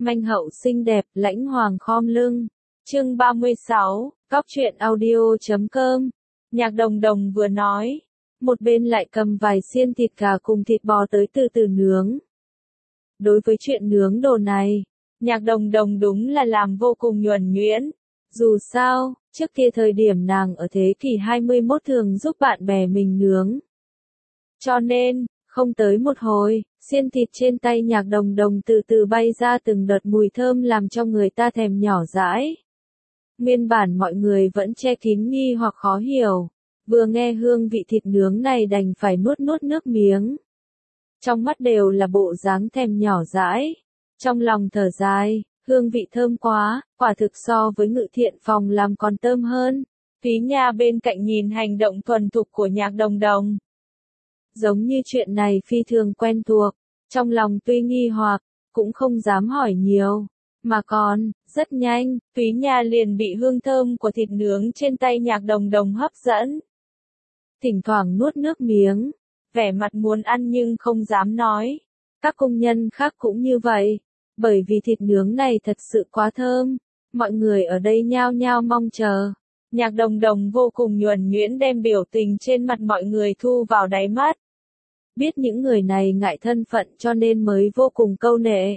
Manh hậu xinh đẹp, lãnh hoàng khom lưng. Chương 36, Góc truyện audio.com. Nhạc Đồng Đồng vừa nói, một bên lại cầm vài xiên thịt gà cùng thịt bò tới từ từ nướng. Đối với chuyện nướng đồ này, Nhạc Đồng Đồng đúng là làm vô cùng nhuần nhuyễn. Dù sao, trước kia thời điểm nàng ở thế kỷ 21 thường giúp bạn bè mình nướng. Cho nên, không tới một hồi, xiên thịt trên tay Nhạc Đồng Đồng từ từ bay ra từng đợt mùi thơm làm cho người ta thèm nhỏ dãi. Nguyên bản mọi người vẫn che kín nghi hoặc khó hiểu, vừa nghe hương vị thịt nướng này đành phải nuốt nuốt nước miếng. Trong mắt đều là bộ dáng thèm nhỏ dãi, trong lòng thở dài, hương vị thơm quá, quả thực so với Ngự Thiện Phòng làm còn thơm hơn. Thúy Nha bên cạnh nhìn hành động thuần thục của Nhạc Đồng Đồng. Giống như chuyện này phi thường quen thuộc, trong lòng tuy nghi hoặc, cũng không dám hỏi nhiều. Mà còn, rất nhanh, Thúy Nha liền bị hương thơm của thịt nướng trên tay Nhạc Đồng Đồng hấp dẫn. Thỉnh thoảng nuốt nước miếng, vẻ mặt muốn ăn nhưng không dám nói. Các công nhân khác cũng như vậy, bởi vì thịt nướng này thật sự quá thơm, mọi người ở đây nhao nhao mong chờ. Nhạc Đồng Đồng vô cùng nhuần nhuyễn đem biểu tình trên mặt mọi người thu vào đáy mắt. Biết những người này ngại thân phận cho nên mới vô cùng câu nệ.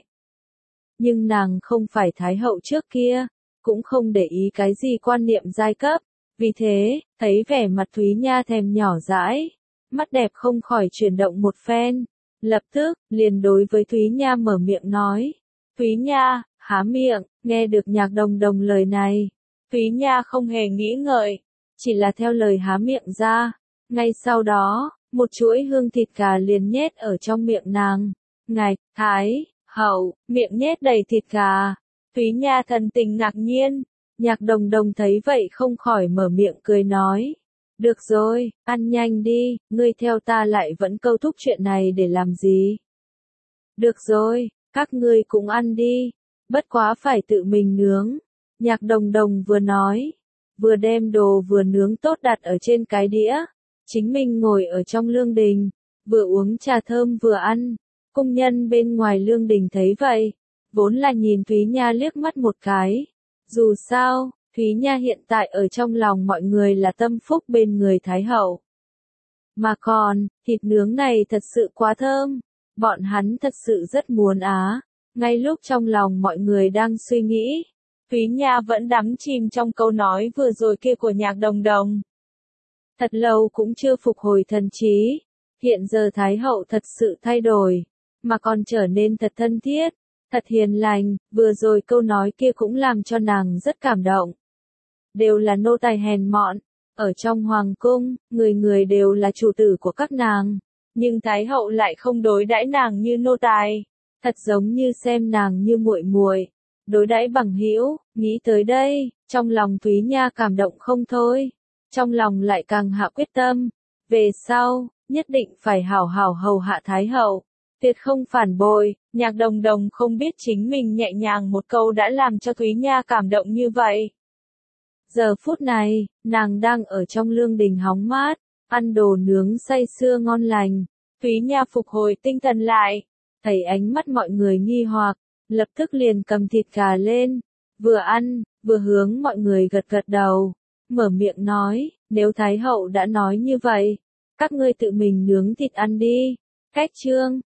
Nhưng nàng không phải thái hậu trước kia, cũng không để ý cái gì quan niệm giai cấp, vì thế, thấy vẻ mặt Thúy Nha thèm nhỏ dãi, mắt đẹp không khỏi chuyển động một phen, lập tức, liền đối với Thúy Nha mở miệng nói. Thúy Nha, há miệng, nghe được Nhạc Đồng Đồng lời này, Thúy Nha không hề nghĩ ngợi, chỉ là theo lời há miệng ra, ngay sau đó, một chuỗi hương thịt gà liền nhét ở trong miệng nàng. Ngạch, thái hậu, miệng nhét đầy thịt gà. Thúy Nha thần tình ngạc nhiên. Nhạc Đồng Đồng thấy vậy không khỏi mở miệng cười nói. Được rồi, ăn nhanh đi, ngươi theo ta lại vẫn câu thúc chuyện này để làm gì? Được rồi, các ngươi cũng ăn đi, bất quá phải tự mình nướng. Nhạc Đồng Đồng vừa nói, vừa đem đồ vừa nướng tốt đặt ở trên cái đĩa. Chính mình ngồi ở trong lương đình, vừa uống trà thơm vừa ăn. Công nhân bên ngoài lương đình thấy vậy, vốn là nhìn Thúy Nha liếc mắt một cái. Dù sao, Thúy Nha hiện tại ở trong lòng mọi người là tâm phúc bên người Thái Hậu. Mà còn, thịt nướng này thật sự quá thơm, bọn hắn thật sự rất muốn á. Ngay lúc trong lòng mọi người đang suy nghĩ, Thúy Nha vẫn đắm chìm trong câu nói vừa rồi kia của Nhạc Đồng Đồng. Thật lâu cũng chưa phục hồi thần trí, hiện giờ Thái Hậu thật sự thay đổi, mà còn trở nên thật thân thiết, thật hiền lành, vừa rồi câu nói kia cũng làm cho nàng rất cảm động. Đều là nô tài hèn mọn, ở trong hoàng cung, người người đều là chủ tử của các nàng, nhưng Thái Hậu lại không đối đãi nàng như nô tài, thật giống như xem nàng như muội muội, đối đãi bằng hữu. Nghĩ tới đây, trong lòng Thúy Nha cảm động không thôi. Trong lòng lại càng hạ quyết tâm, về sau, nhất định phải hảo hảo hầu hạ Thái Hậu, tuyệt không phản bội. Nhạc Đồng Đồng không biết chính mình nhẹ nhàng một câu đã làm cho Thúy Nha cảm động như vậy. Giờ phút này, nàng đang ở trong lương đình hóng mát, ăn đồ nướng say sưa ngon lành. Thúy Nha phục hồi tinh thần lại, thấy ánh mắt mọi người nghi hoặc, lập tức liền cầm thịt gà lên, vừa ăn, vừa hướng mọi người gật gật đầu. Mở miệng nói, nếu Thái Hậu đã nói như vậy, các ngươi tự mình nướng thịt ăn đi. Cách chương